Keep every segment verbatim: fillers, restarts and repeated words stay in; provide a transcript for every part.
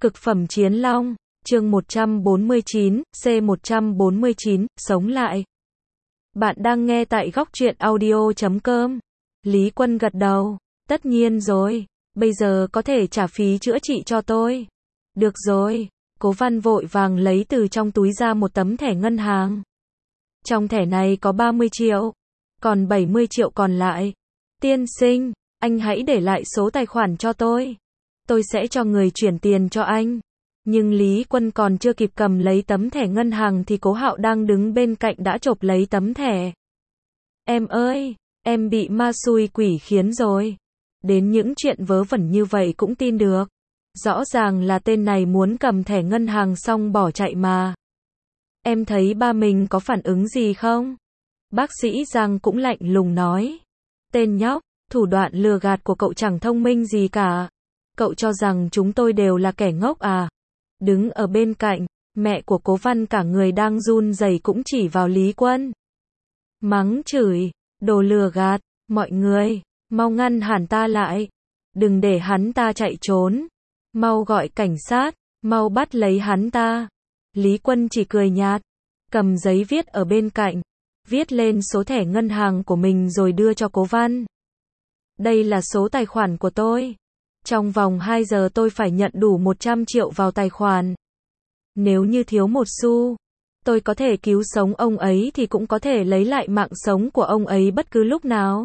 Cực phẩm chiến long, chương một trăm bốn mươi chín, C một trăm bốn mươi chín, sống lại. Bạn đang nghe tại góc truyện audio chấm com. Lý Quân gật đầu. Tất nhiên rồi, bây giờ có thể trả phí chữa trị cho tôi. Được rồi, Cố Văn vội vàng lấy từ trong túi ra một tấm thẻ ngân hàng. Trong thẻ này có ba mươi triệu, còn bảy mươi triệu còn lại. Tiên sinh, anh hãy để lại số tài khoản cho tôi. Tôi sẽ cho người chuyển tiền cho anh. Nhưng Lý Quân còn chưa kịp cầm lấy tấm thẻ ngân hàng thì Cố Hạo đang đứng bên cạnh đã chộp lấy tấm thẻ. Em ơi, em bị ma xui quỷ khiến rồi. Đến những chuyện vớ vẩn như vậy cũng tin được. Rõ ràng là tên này muốn cầm thẻ ngân hàng xong bỏ chạy mà. Em thấy ba mình có phản ứng gì không? Bác sĩ Giang cũng lạnh lùng nói. Tên nhóc, thủ đoạn lừa gạt của cậu chẳng thông minh gì cả. Cậu cho rằng chúng tôi đều là kẻ ngốc à? Đứng ở bên cạnh, mẹ của Cố Văn cả người đang run rẩy cũng chỉ vào Lý Quân. Mắng chửi, đồ lừa gạt, mọi người, mau ngăn hắn ta lại. Đừng để hắn ta chạy trốn. Mau gọi cảnh sát, mau bắt lấy hắn ta. Lý Quân chỉ cười nhạt, cầm giấy viết ở bên cạnh, viết lên số thẻ ngân hàng của mình rồi đưa cho Cố Văn. Đây là số tài khoản của tôi. Trong vòng hai giờ tôi phải nhận đủ một trăm triệu vào tài khoản. Nếu như thiếu một xu, tôi có thể cứu sống ông ấy thì cũng có thể lấy lại mạng sống của ông ấy bất cứ lúc nào.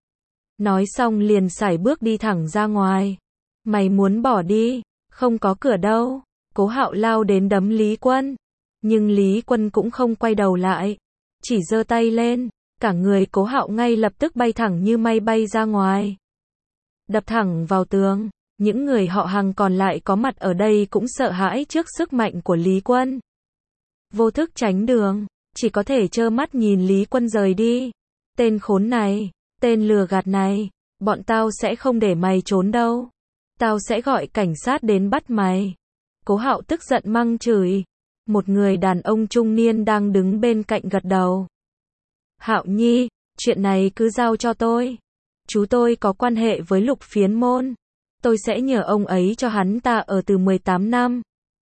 Nói xong liền sải bước đi thẳng ra ngoài. Mày muốn bỏ đi, không có cửa đâu. Cố Hạo lao đến đấm Lý Quân. Nhưng Lý Quân cũng không quay đầu lại. Chỉ giơ tay lên, cả người Cố Hạo ngay lập tức bay thẳng như mây bay ra ngoài. Đập thẳng vào tường. Những người họ Hàng còn lại có mặt ở đây cũng sợ hãi trước sức mạnh của Lý Quân. Vô thức tránh đường, chỉ có thể trơ mắt nhìn Lý Quân rời đi. Tên khốn này, tên lừa gạt này, bọn tao sẽ không để mày trốn đâu. Tao sẽ gọi cảnh sát đến bắt mày. Cố Hạo tức giận mắng chửi. Một người đàn ông trung niên đang đứng bên cạnh gật đầu. Hạo Nhi, chuyện này cứ giao cho tôi. Chú tôi có quan hệ với Lục Phiến Môn. Tôi sẽ nhờ ông ấy cho hắn ta ở từ mười tám năm.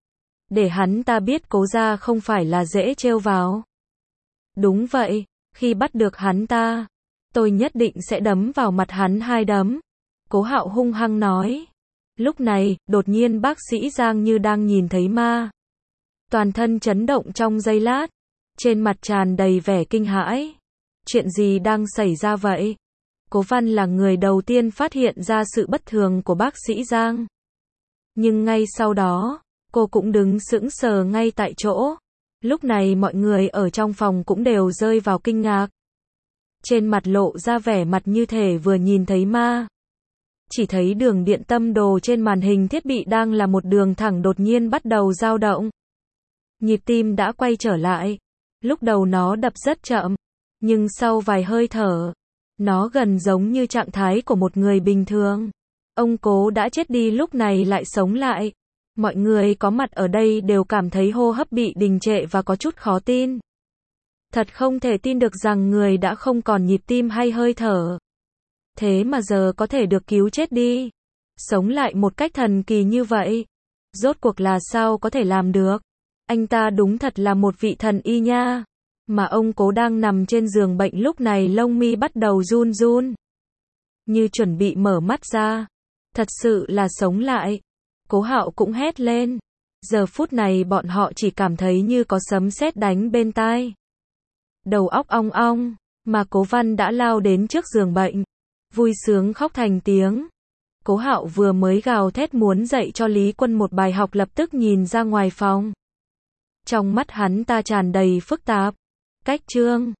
Để hắn ta biết Cố gia không phải là dễ trêu vào. Đúng vậy, khi bắt được hắn ta, tôi nhất định sẽ đấm vào mặt hắn hai đấm. Cố Hạo hung hăng nói. Lúc này, đột nhiên bác sĩ Giang như đang nhìn thấy ma. Toàn thân chấn động trong giây lát. Trên mặt tràn đầy vẻ kinh hãi. Chuyện gì đang xảy ra vậy? Cố Văn là người đầu tiên phát hiện ra sự bất thường của bác sĩ Giang. Nhưng ngay sau đó, cô cũng đứng sững sờ ngay tại chỗ. Lúc này mọi người ở trong phòng cũng đều rơi vào kinh ngạc. Trên mặt lộ ra vẻ mặt như thể vừa nhìn thấy ma. Chỉ thấy đường điện tâm đồ trên màn hình thiết bị đang là một đường thẳng đột nhiên bắt đầu dao động. Nhịp tim đã quay trở lại. Lúc đầu nó đập rất chậm, nhưng sau vài hơi thở, nó gần giống như trạng thái của một người bình thường. Ông Cố đã chết đi lúc này lại sống lại. Mọi người có mặt ở đây đều cảm thấy hô hấp bị đình trệ và có chút khó tin. Thật không thể tin được rằng người đã không còn nhịp tim hay hơi thở. Thế mà giờ có thể được cứu chết đi. Sống lại một cách thần kỳ như vậy. Rốt cuộc là sao có thể làm được? Anh ta đúng thật là một vị thần y nha. Mà ông Cố đang nằm trên giường bệnh lúc này lông mi bắt đầu run run. Như chuẩn bị mở mắt ra. Thật sự là sống lại. Cố Hạo cũng hét lên. Giờ phút này bọn họ chỉ cảm thấy như có sấm sét đánh bên tai. Đầu óc ong ong. Mà Cố Văn đã lao đến trước giường bệnh. Vui sướng khóc thành tiếng. Cố Hạo vừa mới gào thét muốn dạy cho Lý Quân một bài học lập tức nhìn ra ngoài phòng. Trong mắt hắn ta tràn đầy phức tạp. Cách trương,